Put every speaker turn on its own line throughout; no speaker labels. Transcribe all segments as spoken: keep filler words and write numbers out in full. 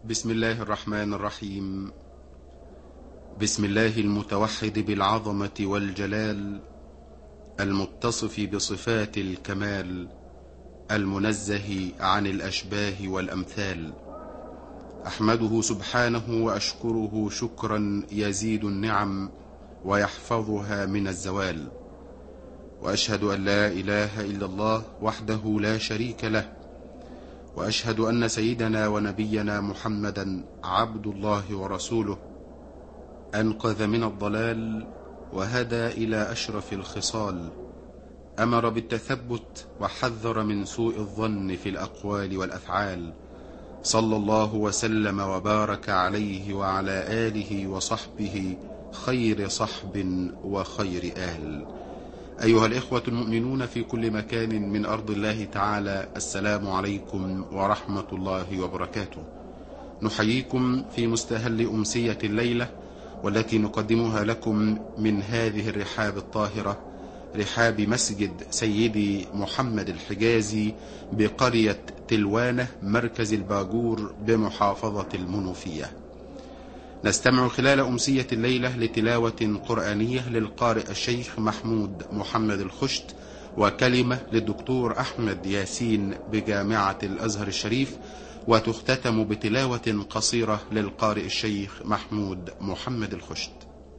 بسم الله الرحمن الرحيم. بسم الله المتوحد بالعظمة والجلال، المتصف بصفات الكمال، المنزه عن الأشباه والأمثال. أحمده سبحانه وأشكره شكرا يزيد النعم ويحفظها من الزوال، وأشهد أن لا إله إلا الله وحده لا شريك له، وأشهد أن سيدنا ونبينا محمدا عبد الله ورسوله، أنقذ من الضلال وهدى إلى أشرف الخصال، أمر بالتثبت وحذر من سوء الظن في الأقوال والأفعال، صلى الله وسلم وبارك عليه وعلى آله وصحبه خير صحب وخير آل. أيها الإخوة المؤمنون في كل مكان من أرض الله تعالى، السلام عليكم ورحمة الله وبركاته. نحييكم في مستهل أمسية الليلة، والتي نقدمها لكم من هذه الرحاب الطاهرة، رحاب مسجد سيدي محمد الحجازي بقرية تلوانة مركز الباجور بمحافظة المنوفية. نستمع خلال أمسية الليلة لتلاوة قرآنية للقارئ الشيخ محمود محمد الخشت، وكلمة للدكتور أحمد ياسين بجامعة الأزهر الشريف، وتختتم بتلاوة قصيرة للقارئ الشيخ محمود محمد الخشت.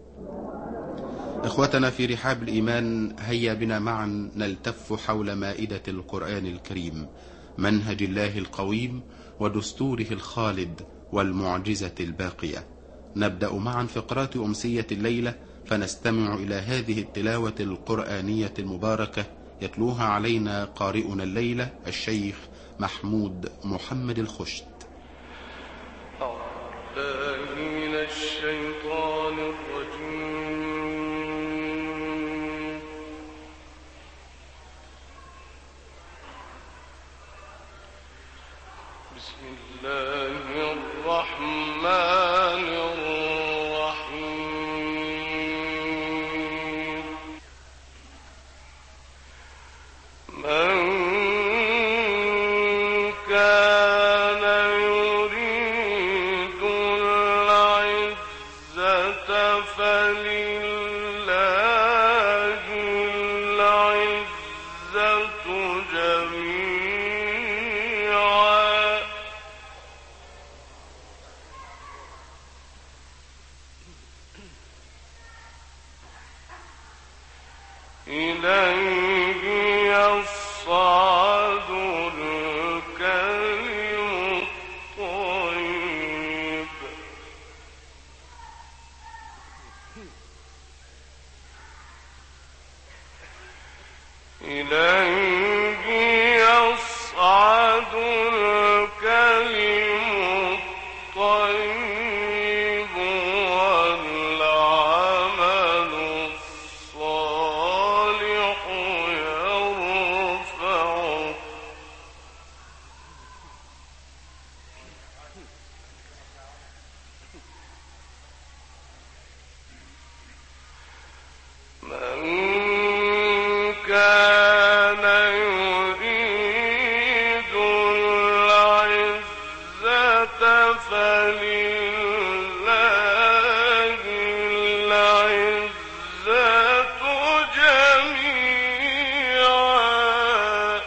إخوتنا في رحاب الإيمان، هيا بنا معا نلتف حول مائدة القرآن الكريم، منهج الله القويم ودستوره الخالد والمعجزة الباقية. نبدأ معا فقرات أمسية الليلة، فنستمع إلى هذه التلاوة القرآنية المباركة، يتلوها علينا قارئنا الليلة الشيخ محمود محمد الخشت.
أعوذ من الشيطان الرجيم. بسم الله الرحمن الرحيم. من كان يريد العزة فلله العزة جميعا. إليه يصعد الكلم الطيب إليه يصعد الكلم الطيب والعمل الصالح يرفعه. من كان يريد العزة فلله العزة جميعا.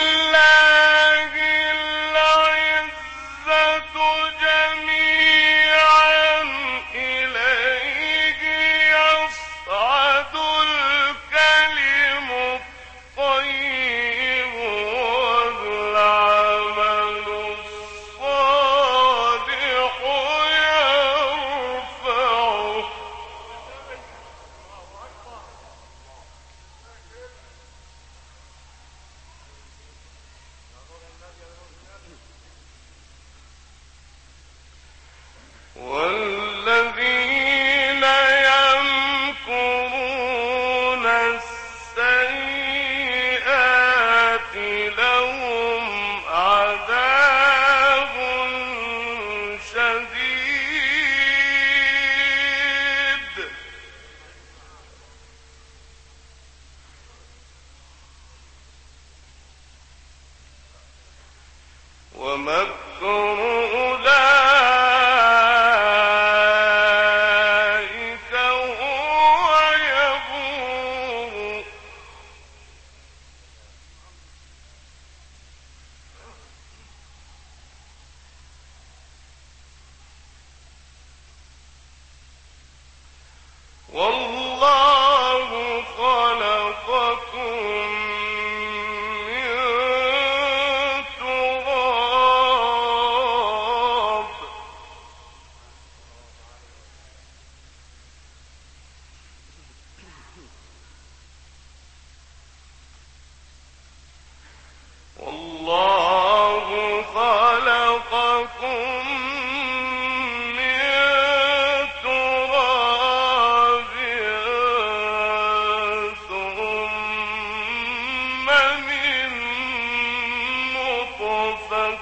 فلله العزة جميعا ومكر أولئك هو يبور والله خلقكم من تراب والله خلقكم من تراب ثم من نطفة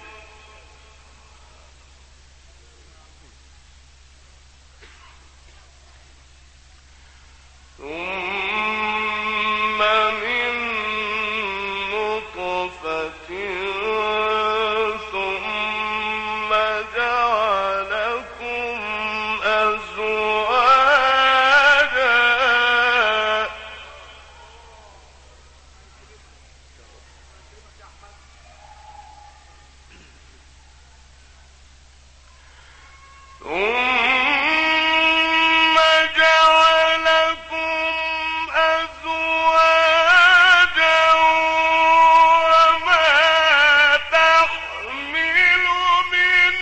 ثم من نطفة ثم جعلكم أزواجا ثم جعلكم أزواجا وما تحمل من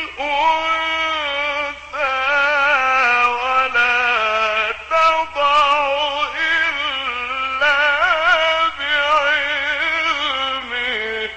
أنثى ولا تضع إلا بعلمه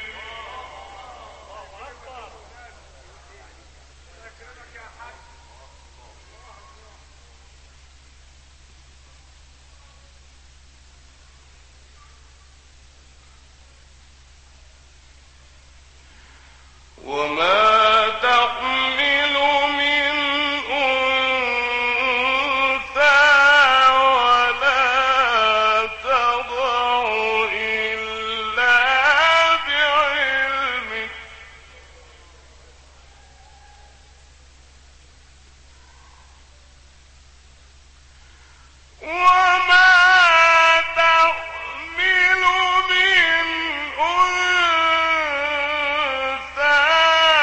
وما تحمل من أنثى ولا تضع إلا بعلمه وما تحمل من أنثى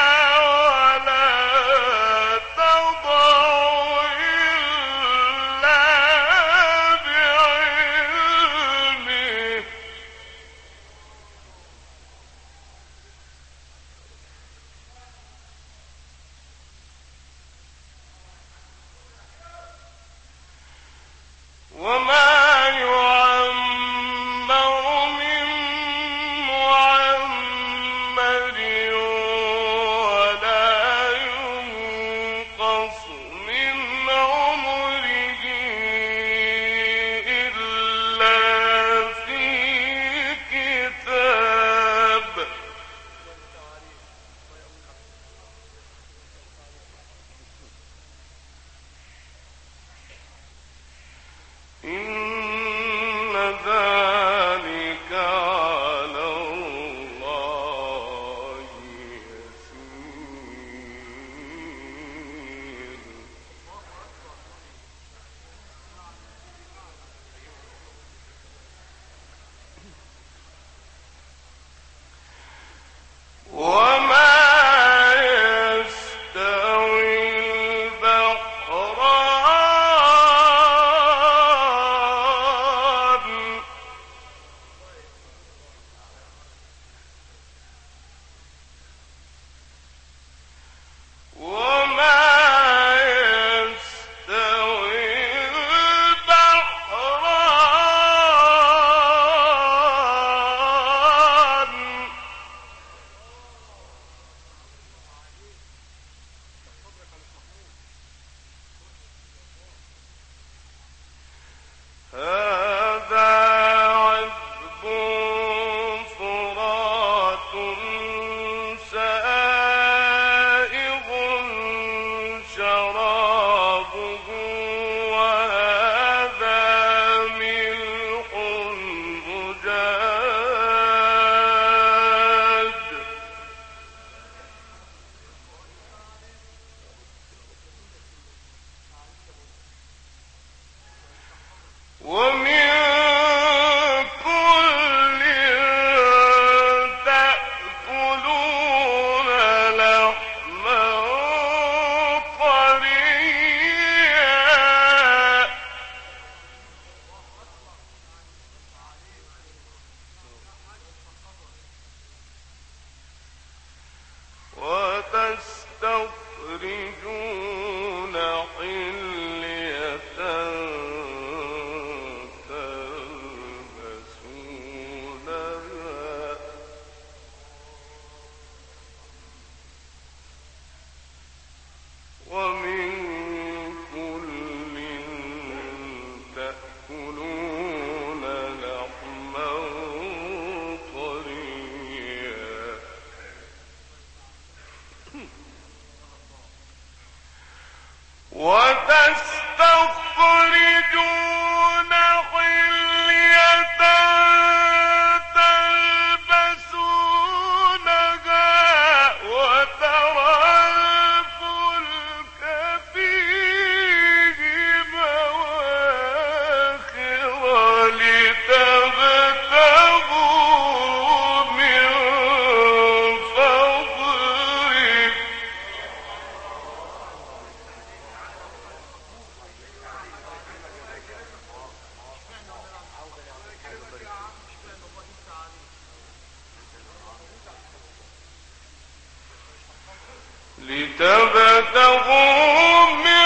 لتبتغوا من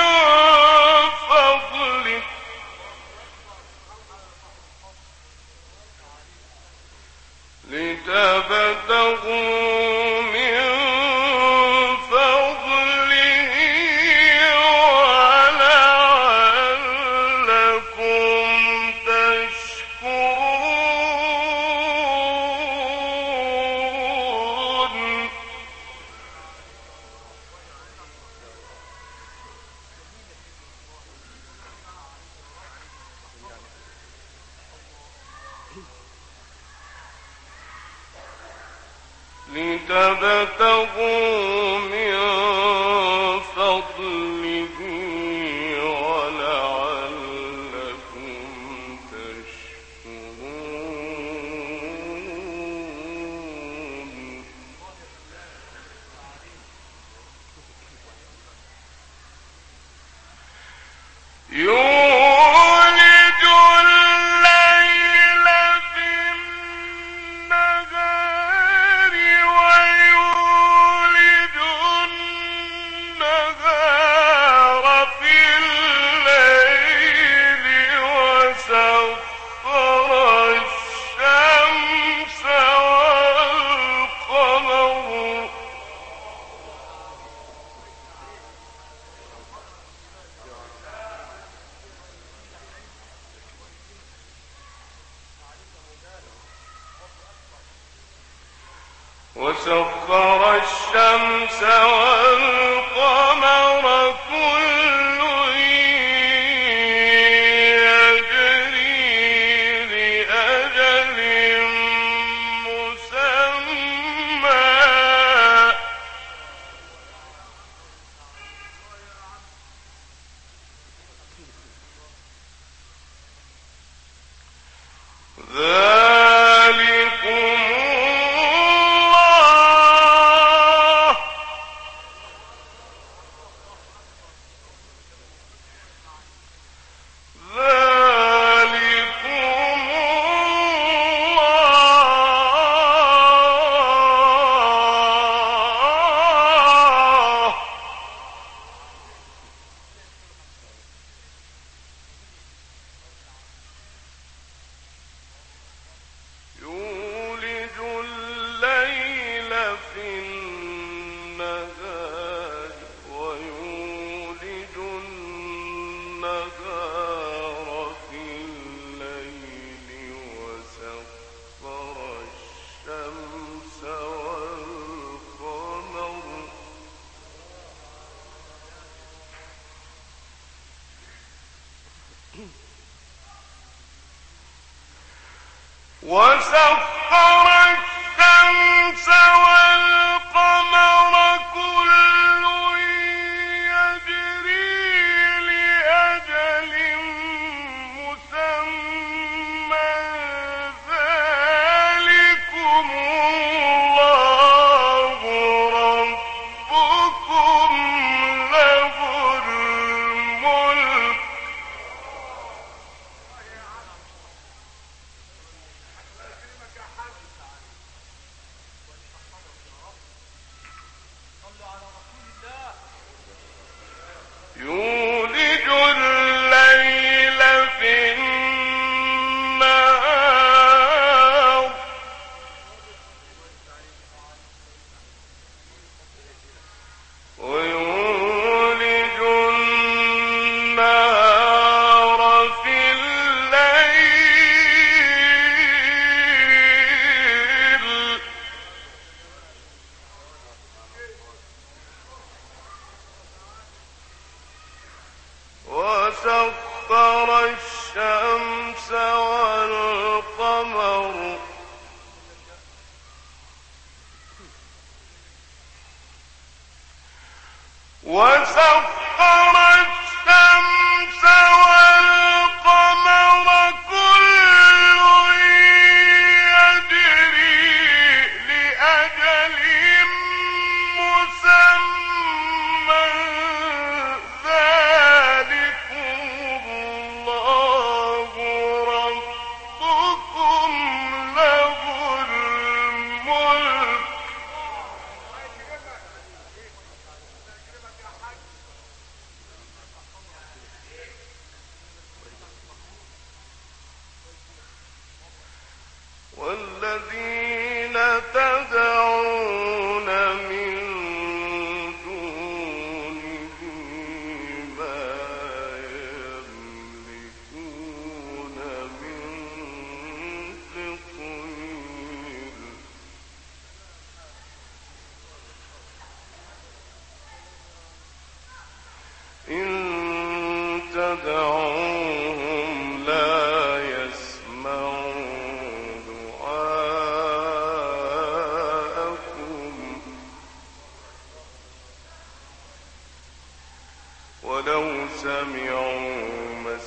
فضله لتبتغوا من فضله ولعلكم تشكرون لتبتغوا من فضله ولعلكم تشكرون يولج الليل في النهار ويولج النهار في الليل وسخر الشمس والقمر وسخر الشمس والقمر كل يجري لأجل مسمى ذلكم الله ذلكم الله يولج الليل في النهار ويولج النهار في الليل وسخر الشمس والقمر وسخر الشمس والقمر كل يجري لأجل مسمى ذلكم الله ربكم له الملك يولج الليل في النهار ويولج النهار في الليل وسخر الشمس والقمر وسخر الشمس والقمر كل يجري لأجل مسمى ذلكم الله ربكم له الملك سمعوا ما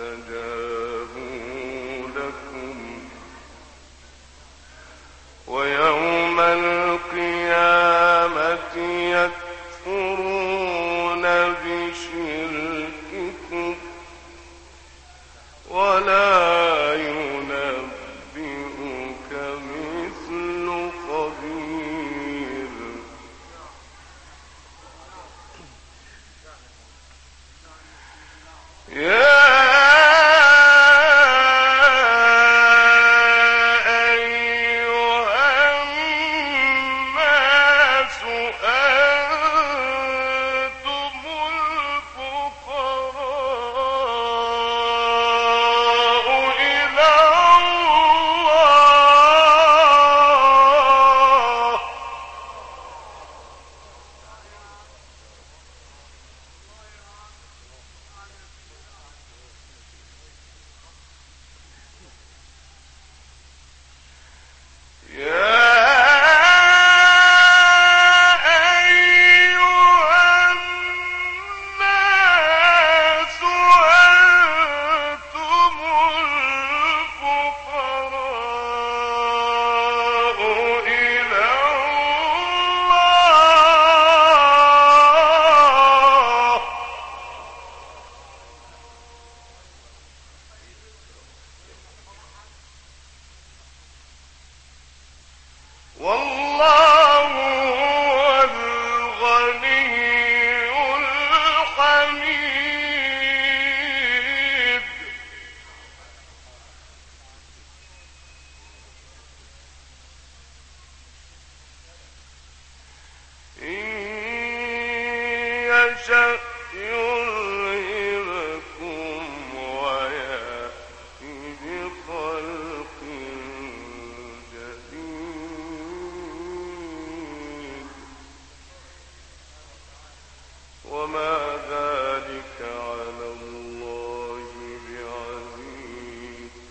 استجابوا لكم ويوم القيامة يكفرون بشرككم ولا ينبئك مثل خبير. يا والله هو الغني الحميد. إن يشأ يذهبكم ويأتي بخلق وما ذلك على الله بعزيز.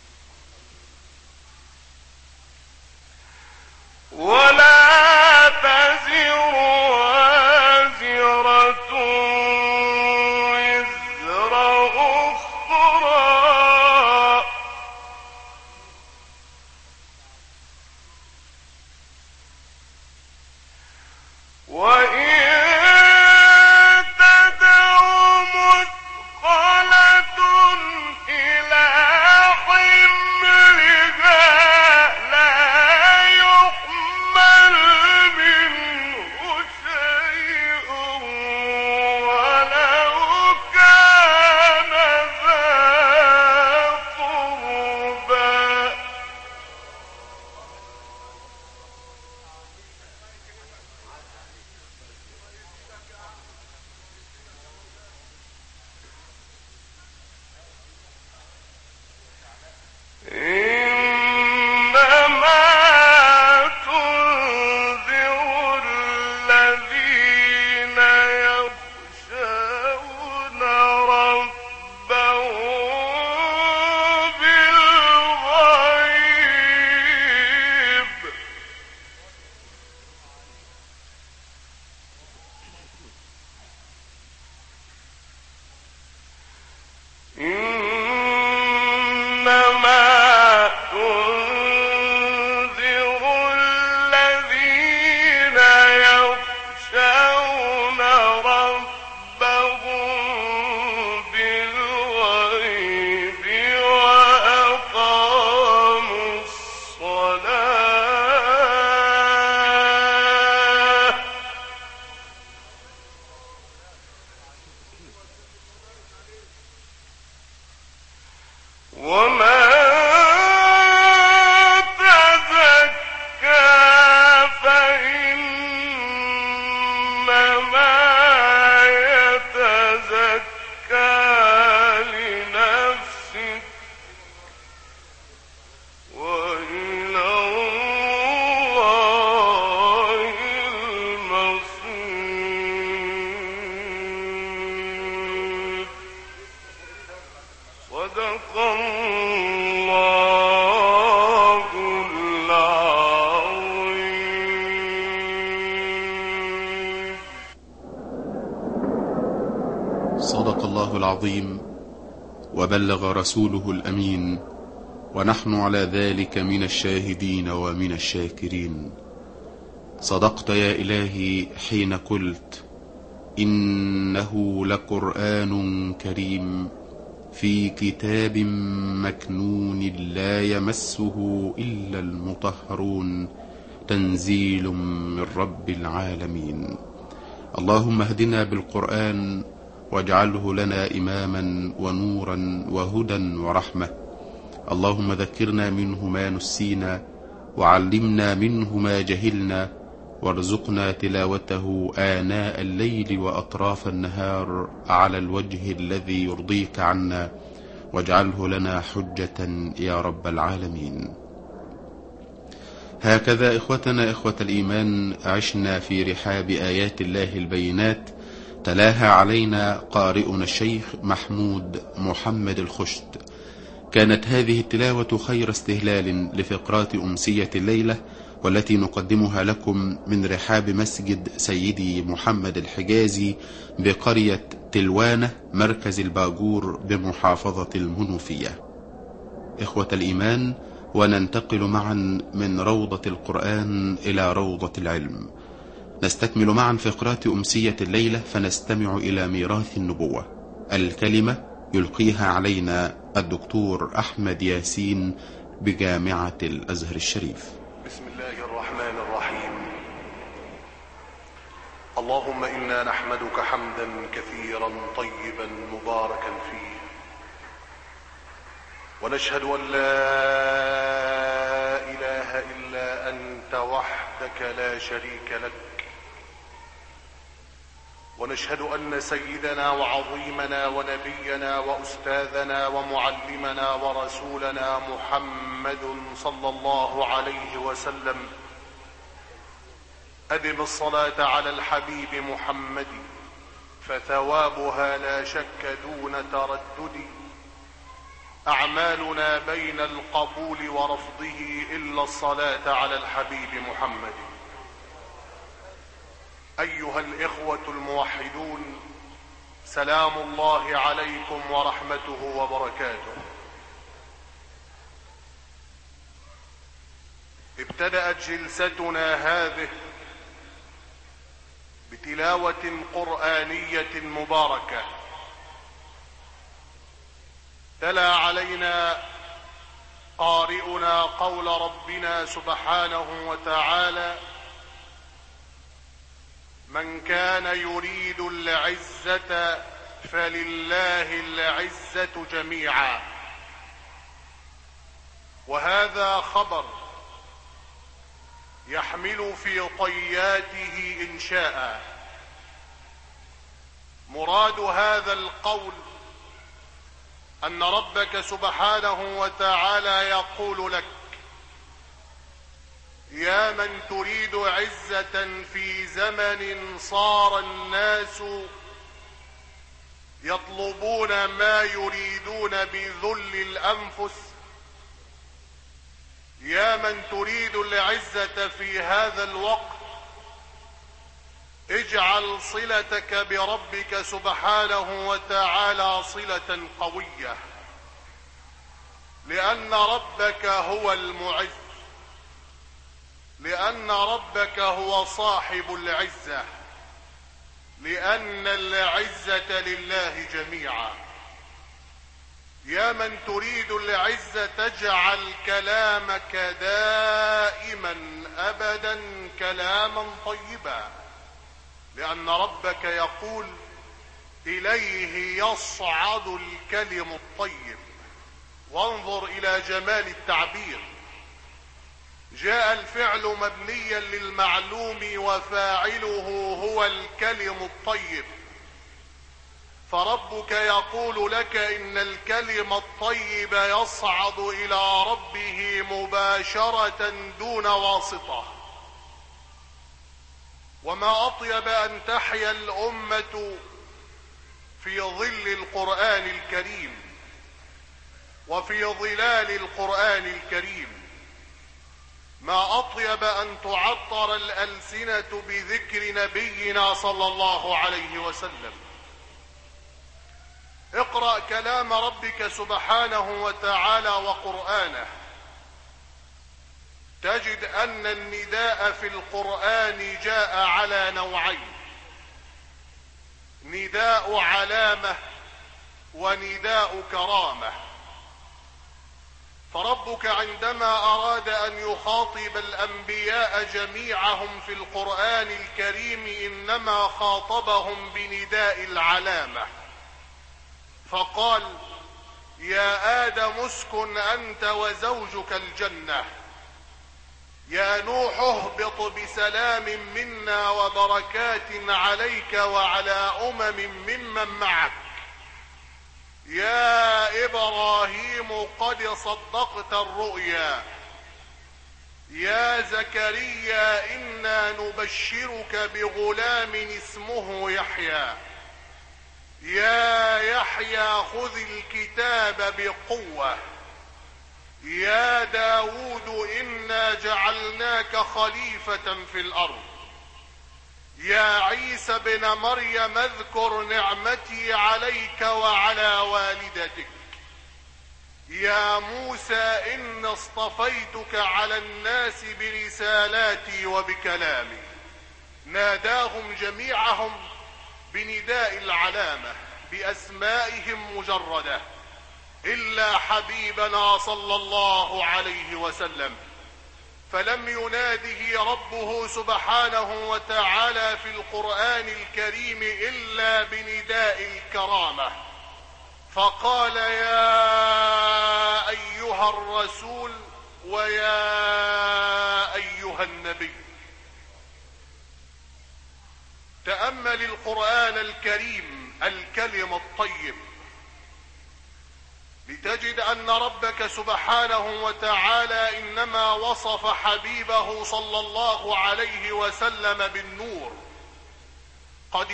ولا تزر وازرة وزر أخرى وإن الله العظيم.
صدق الله العظيم وبلغ رسوله الأمين، ونحن على ذلك من الشاهدين ومن الشاكرين. صدقت يا إلهي حين قلت إنه لقرآن كريم في كتاب مكنون لا يمسه إلا المطهرون، تنزيل من رب العالمين. اللهم اهدنا بالقرآن واجعله لنا إماما ونورا وهدى ورحمة. اللهم ذكرنا منه ما نسينا، وعلمنا منه ما جهلنا، وارزقنا تلاوته آناء الليل وأطراف النهار على الوجه الذي يرضيك عنا، واجعله لنا حجة يا رب العالمين. هكذا إخوتنا إخوة الإيمان عشنا في رحاب آيات الله البينات، تلاها علينا قارئنا الشيخ محمود محمد الخشت. كانت هذه التلاوة خير استهلال لفقرات أمسية الليلة، والتي نقدمها لكم من رحاب مسجد سيدي محمد الحجازي بقرية تلوانة مركز الباجور بمحافظة المنوفية. إخوة الإيمان، وننتقل معا من روضة القرآن إلى روضة العلم. نستكمل معا فقرات أمسية الليلة، فنستمع إلى ميراث النبوة. الكلمة يلقيها علينا الدكتور أحمد ياسين بجامعة الأزهر الشريف.
بسم الله الرحمن الرحيم. اللهم إنا نحمدك حمدا كثيرا طيبا مباركا فيه، ونشهد أن لا إله إلا أنت وحدك لا شريك لك، ونشهد أن سيدنا وعظيمنا ونبينا وأستاذنا ومعلمنا ورسولنا محمد صلى الله عليه وسلم أدم الصلاة على الحبيب محمد، فثوابها لا شك دون تردد. أعمالنا بين القبول ورفضه إلا الصلاة على الحبيب محمد. أيها الإخوة الموحدون، سلام الله عليكم ورحمته وبركاته. ابتدأت جلستنا هذه بتلاوة قرآنية مباركة. تلا علينا قارئنا قول ربنا سبحانه وتعالى: من كان يريد العزة فلله العزة جميعا. وهذا خبر يحمل في طياته إنشاء. مراد هذا القول أن ربك سبحانه وتعالى يقول لك: يا من تريد عزة في زمن صار الناس يطلبون ما يريدون بذل الأنفس، يا من تريد العزة في هذا الوقت، اجعل صلتك بربك سبحانه وتعالى صلة قوية، لأن ربك هو المعز، لأن ربك هو صاحب العزة، لأن العزة لله جميعا. يا من تريد العزة تجعل كلامك دائما أبدا كلاما طيبا، لأن ربك يقول: إليه يصعد الكلم الطيب. وانظر إلى جمال التعبير، جاء الفعل مبنيا للمعلوم وفاعله هو الكلم الطيب، فربك يقول لك إن الكلم الطيب يصعد إلى ربه مباشرة دون واسطة. وما أطيب أن تحيا الأمة في ظل القرآن الكريم وفي ظلال القرآن الكريم. ما أطيب أن تعطر الألسنة بذكر نبينا صلى الله عليه وسلم. تقرأ كلام ربك سبحانه وتعالى وقرآنه تجد أن النداء في القرآن جاء على نوعين: نداء علامة ونداء كرامة. فربك عندما أراد أن يخاطب الأنبياء جميعهم في القرآن الكريم إنما خاطبهم بنداء العلامة، فقال: يا آدم اسكن أنت وزوجك الجنة، يا نوح اهبط بسلام منا وبركات عليك وعلى أمم ممن معك، يا إبراهيم قد صدقت الرؤيا، يا زكريا إنا نبشرك بغلام اسمه يحيى، يا يحيى خذ الكتاب بقوة، يا داود إنا جعلناك خليفة في الأرض، يا عيسى بن مريم اذكر نعمتي عليك وعلى والدتك، يا موسى إن اصطفيتك على الناس برسالاتي وبكلامي. ناداهم جميعهم بنداء العلامة بأسمائهم مجردة إلا حبيبنا صلى الله عليه وسلم، فلم يناده ربه سبحانه وتعالى في القرآن الكريم إلا بنداء الكرامة، فقال: يا أيها الرسول ويا أيها النبي. تأمل القرآن الكريم الكلم الطيب لتجد أن ربك سبحانه وتعالى إنما وصف حبيبه صلى الله عليه وسلم بالنور: قد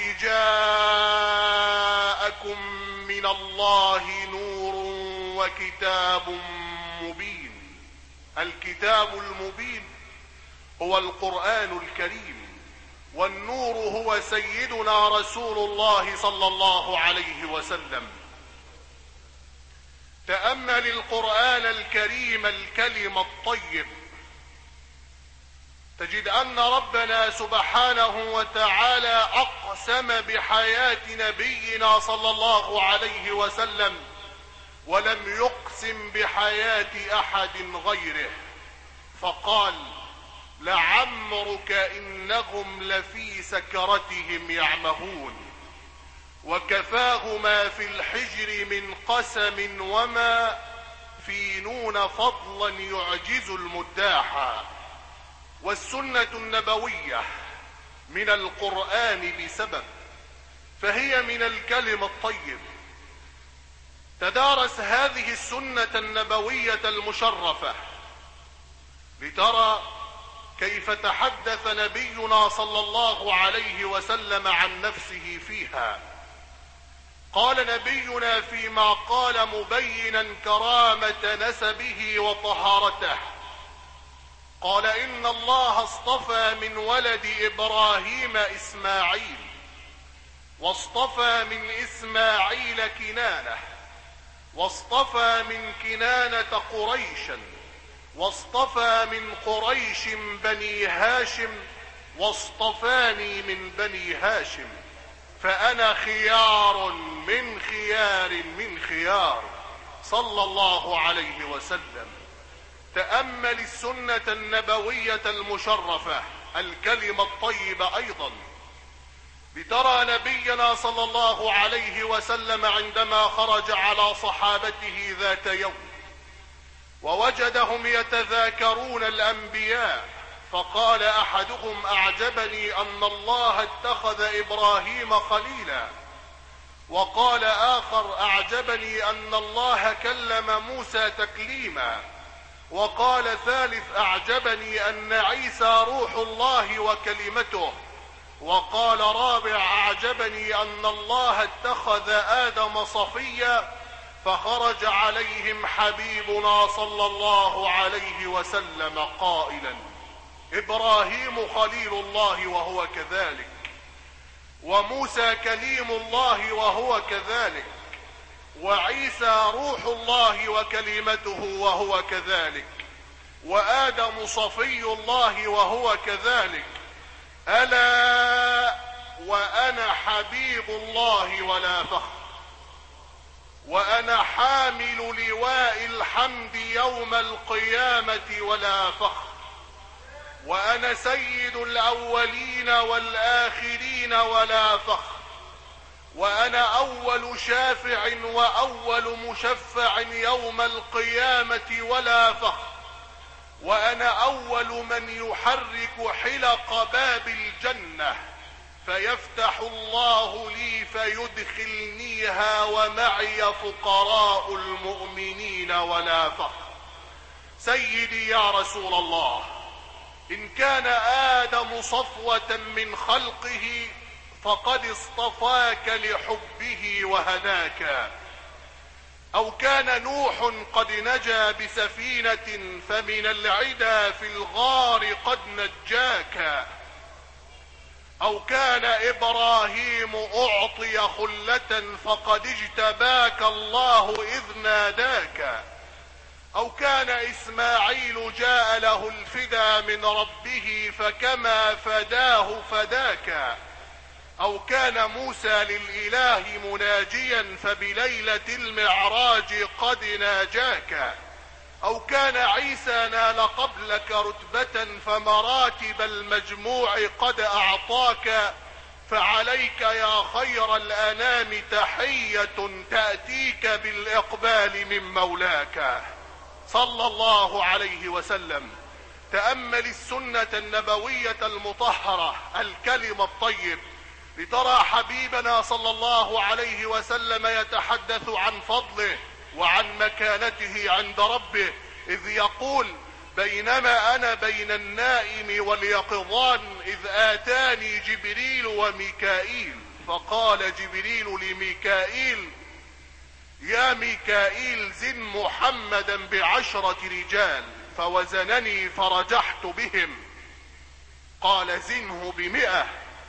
جاءكم من الله نور وكتاب مبين. الكتاب المبين هو القرآن الكريم، والنور هو سيدنا رسول الله صلى الله عليه وسلم. تأمل القرآن الكريم الكلم الطيب تجد أن ربنا سبحانه وتعالى أقسم بحياة نبينا صلى الله عليه وسلم ولم يقسم بحياة أحد غيره، فقال: لعمرك إنهم لفي سكرتهم يعمهون، وكفاه ما في الحجر من قسم وما في نون فضلا يعجز المداحا. والسنة النبوية من القرآن بسبب، فهي من الكلم الطيب. تدارس هذه السنة النبوية المشرفة لترى كيف تحدث نبينا صلى الله عليه وسلم عن نفسه فيها. قال نبينا فيما قال مبينا كرامة نسبه وطهارته، قال: إن الله اصطفى من ولد إبراهيم إسماعيل، واصطفى من إسماعيل كنانة، واصطفى من كنانة قريشا، واصطفى من قريش بني هاشم، واصطفاني من بني هاشم، فأنا خيار من خيار من خيار، صلى الله عليه وسلم. تأمل السنة النبوية المشرفة الكلمة الطيبة أيضا لترى نبينا صلى الله عليه وسلم عندما خرج على صحابته ذات يوم ووجدهم يتذاكرون الأنبياء، فقال أحدهم: أعجبني أن الله اتخذ إبراهيم خليلا، وقال آخر: أعجبني أن الله كلم موسى تكليما، وقال ثالث: أعجبني أن عيسى روح الله وكلمته، وقال رابع: أعجبني أن الله اتخذ آدم صفيا. فخرج عليهم حبيبنا صلى الله عليه وسلم قائلا: إبراهيم خليل الله وهو كذلك، وموسى كليم الله وهو كذلك، وعيسى روح الله وكلمته وهو كذلك، وآدم صفي الله وهو كذلك. ألا وأنا حبيب الله ولا فخر، وأنا حامل لواء الحمد يوم القيامة ولا فخر، وأنا سيد الأولين والآخرين ولا فخر، وأنا أول شافع وأول مشفع يوم القيامة ولا فخر، وأنا أول من يحرك حلق باب الجنة فيفتح الله لي فيدخلنيها ومعي فقراء المؤمنين ولا فخر. سيدي يا رسول الله، إن كان آدم صفوة من خلقه فقد اصطفاك لحبه وهداك، أو كان نوح قد نجا بسفينة فمن العدا في الغار قد نجاك، أو كان إبراهيم أعطي خلة فقد اجتباك الله إذ ناداك، أو كان إسماعيل جاء له الفدا من ربه فكما فداه فداك، أو كان موسى للإله مناجيا فبليلة المعراج قد ناجاك، أو كان عيسى نال قبلك رتبة فمراتب المجموع قد أعطاك، فعليك يا خير الأنام تحية تأتيك بالإقبال من مولاك صلى الله عليه وسلم. تأمل السنة النبوية المطهرة الكلم الطيب لترى حبيبنا صلى الله عليه وسلم يتحدث عن فضله وعن مكانته عند ربه، إذ يقول: بينما أنا بين النائم واليقظان إذ آتاني جبريل وميكائيل، فقال جبريل لميكائيل: يا ميكائيل زن محمدا بعشرة رجال، فوزنني فرجحت بهم. قال: زنه بمئة،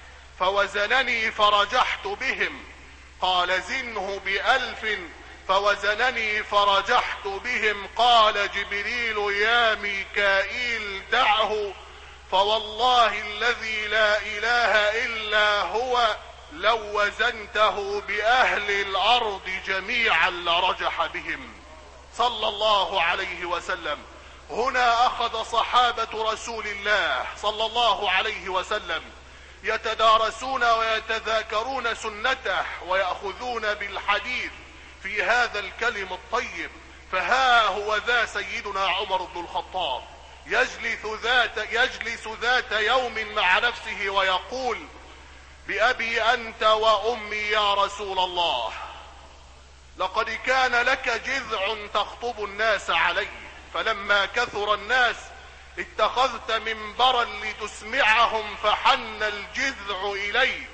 فوزنني فرجحت بهم. قال: زنه بألف، فوزنني فرجحت بهم. قال جبريل: يا ميكائيل دعه، فوالله الذي لا إله إلا هو لو وزنته بأهل الأرض جميعا لرجح بهم صلى الله عليه وسلم. هنا أخذ صحابة رسول الله صلى الله عليه وسلم يتدارسون ويتذاكرون سنته ويأخذون بالحديث في هذا الكلم الطيب. فها هو ذا سيدنا عمر بن الخطاب يجلس ذات, يجلس ذات يوم مع نفسه ويقول: بأبي أنت وأمي يا رسول الله، لقد كان لك جذع تخطب الناس عليه، فلما كثر الناس اتخذت منبرا لتسمعهم فحن الجذع إليك.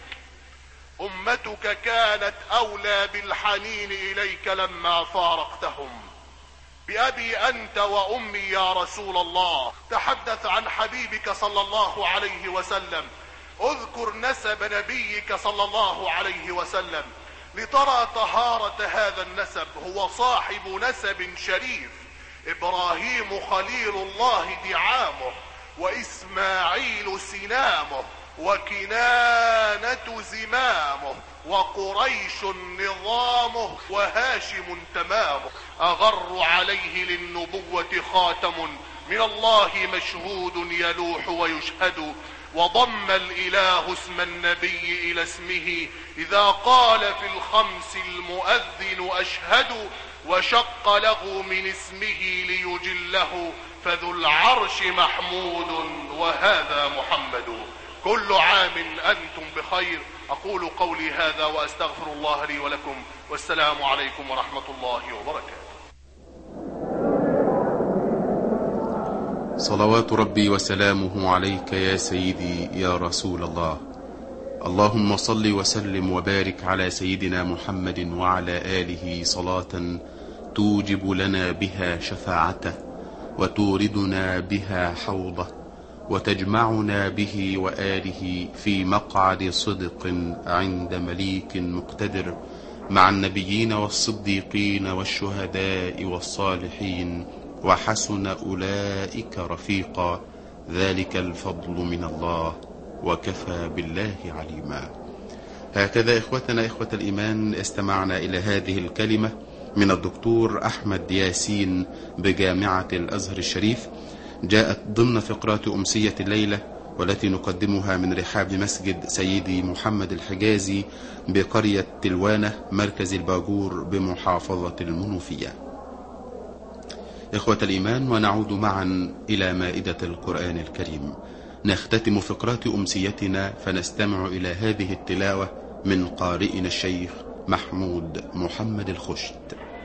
أمتك كانت أولى بالحنين إليك لما فارقتهم. بأبي أنت وأمي يا رسول الله، تحدث عن حبيبك صلى الله عليه وسلم، اذكر نسب نبيك صلى الله عليه وسلم لترى طهارة هذا النسب. هو صاحب نسب شريف، إبراهيم خليل الله دعامه، وإسماعيل سنامه، وكنانة زمامه، وقريش نظامه، وهاشم تمامه. أغر عليه للنبوة خاتم من الله مشهود يلوح ويشهد، وضم الإله اسم النبي إلى اسمه إذا قال في الخمس المؤذن أشهد، وشق له من اسمه ليجله، فذو العرش محمود وهذا محمد. كل عام أنتم بخير. أقول قولي هذا وأستغفر الله لي ولكم، والسلام عليكم ورحمة الله وبركاته.
صلوات ربي وسلامه عليك يا سيدي يا رسول الله. اللهم صل وسلم وبارك على سيدنا محمد وعلى آله صلاة توجب لنا بها شفاعته، وتوردنا بها حوضه، وتجمعنا به وآله في مقعد صدق عند مليك مقتدر، مع النبيين والصديقين والشهداء والصالحين وحسن أولئك رفيقا، ذلك الفضل من الله وكفى بالله عليما. هكذا إخوتنا إخوة الإيمان استمعنا إلى هذه الكلمة من الدكتور أحمد ياسين بجامعة الأزهر الشريف، جاءت ضمن فقرات أمسية الليلة، والتي نقدمها من رحاب مسجد سيدي محمد الحجازي بقرية تلوانة مركز الباجور بمحافظة المنوفية. إخوة الإيمان، ونعود معا إلى مائدة القرآن الكريم. نختتم فقرات أمسيتنا فنستمع إلى هذه التلاوة من قارئنا الشيخ محمود محمد الخشت.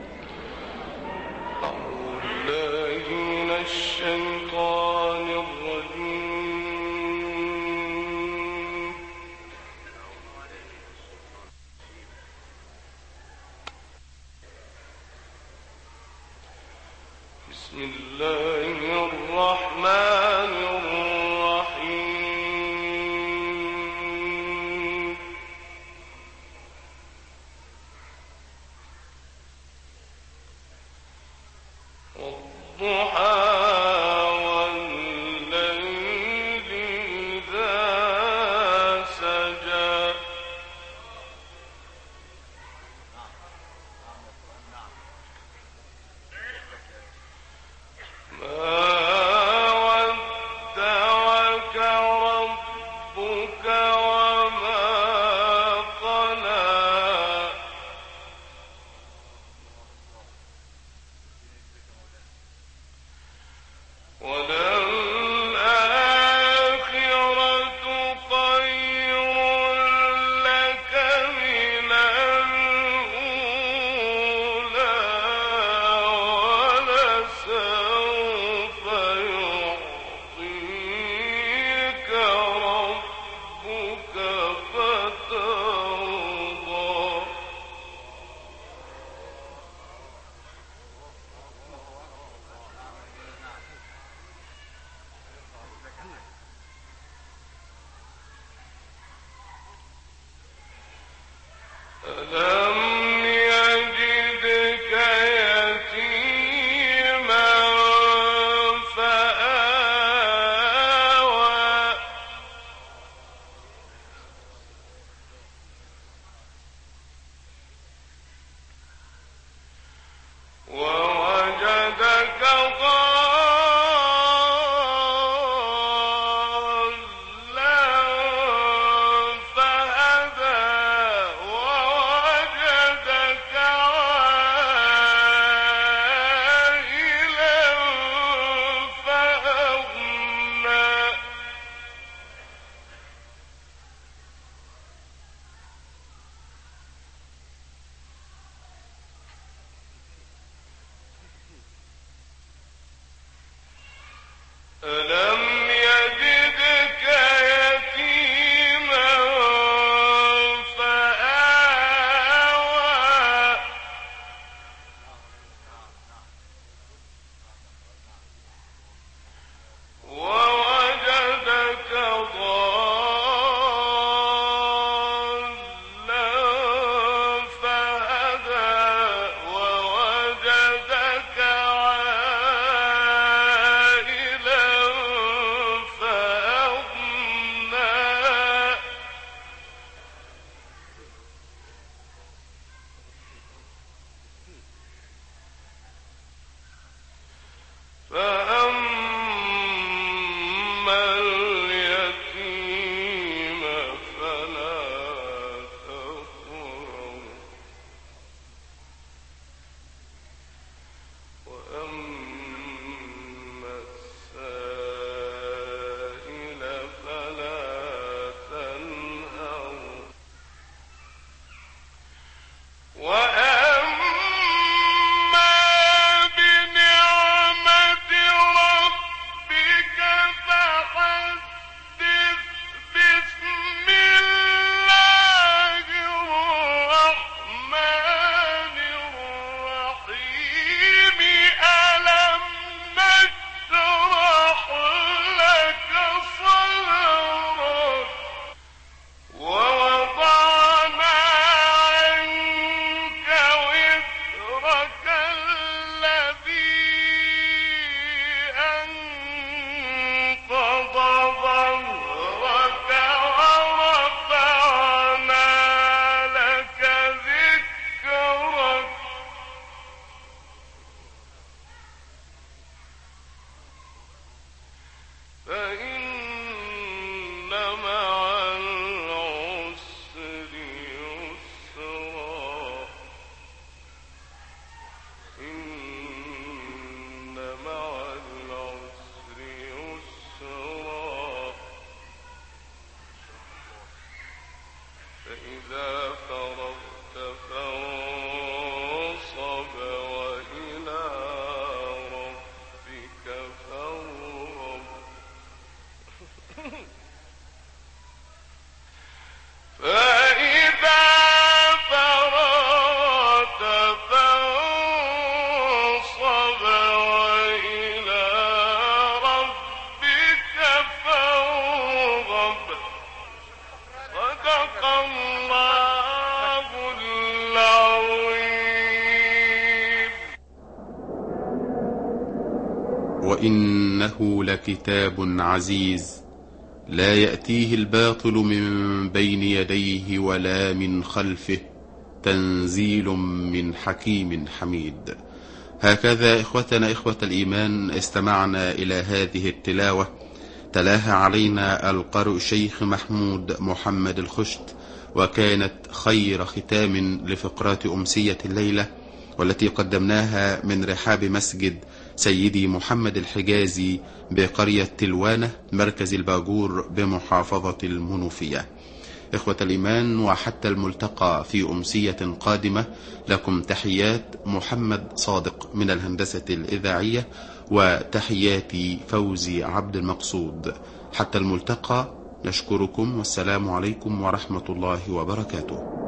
الشيطان الرجيم. بسم الله الرحمن الرحيم. مع العسر يسرا إن مع العسر يسرا فإذا فرغت فانصب وإلى ربك فارغب فإذا فرغت فانصب وإلى ربك فارغب صدق الله العظيم.
وإنه لكتاب عزيز لا يأتيه الباطل من بين يديه ولا من خلفه تنزيل من حكيم حميد. هكذا إخوتنا إخوة الإيمان استمعنا إلى هذه التلاوة تلاها علينا القارئ الشيخ محمود محمد الخشت، وكانت خير ختام لفقرات أمسية الليلة والتي قدمناها من رحاب مسجد سيدي محمد الحجازي بقرية تلوانة مركز الباجور بمحافظة المنوفية. إخوة الإيمان، وحتى الملتقى في أمسية قادمة، لكم تحيات محمد صادق من الهندسة الإذاعية وتحياتي فوزي عبد المقصود. حتى الملتقى، نشكركم والسلام عليكم ورحمة الله وبركاته.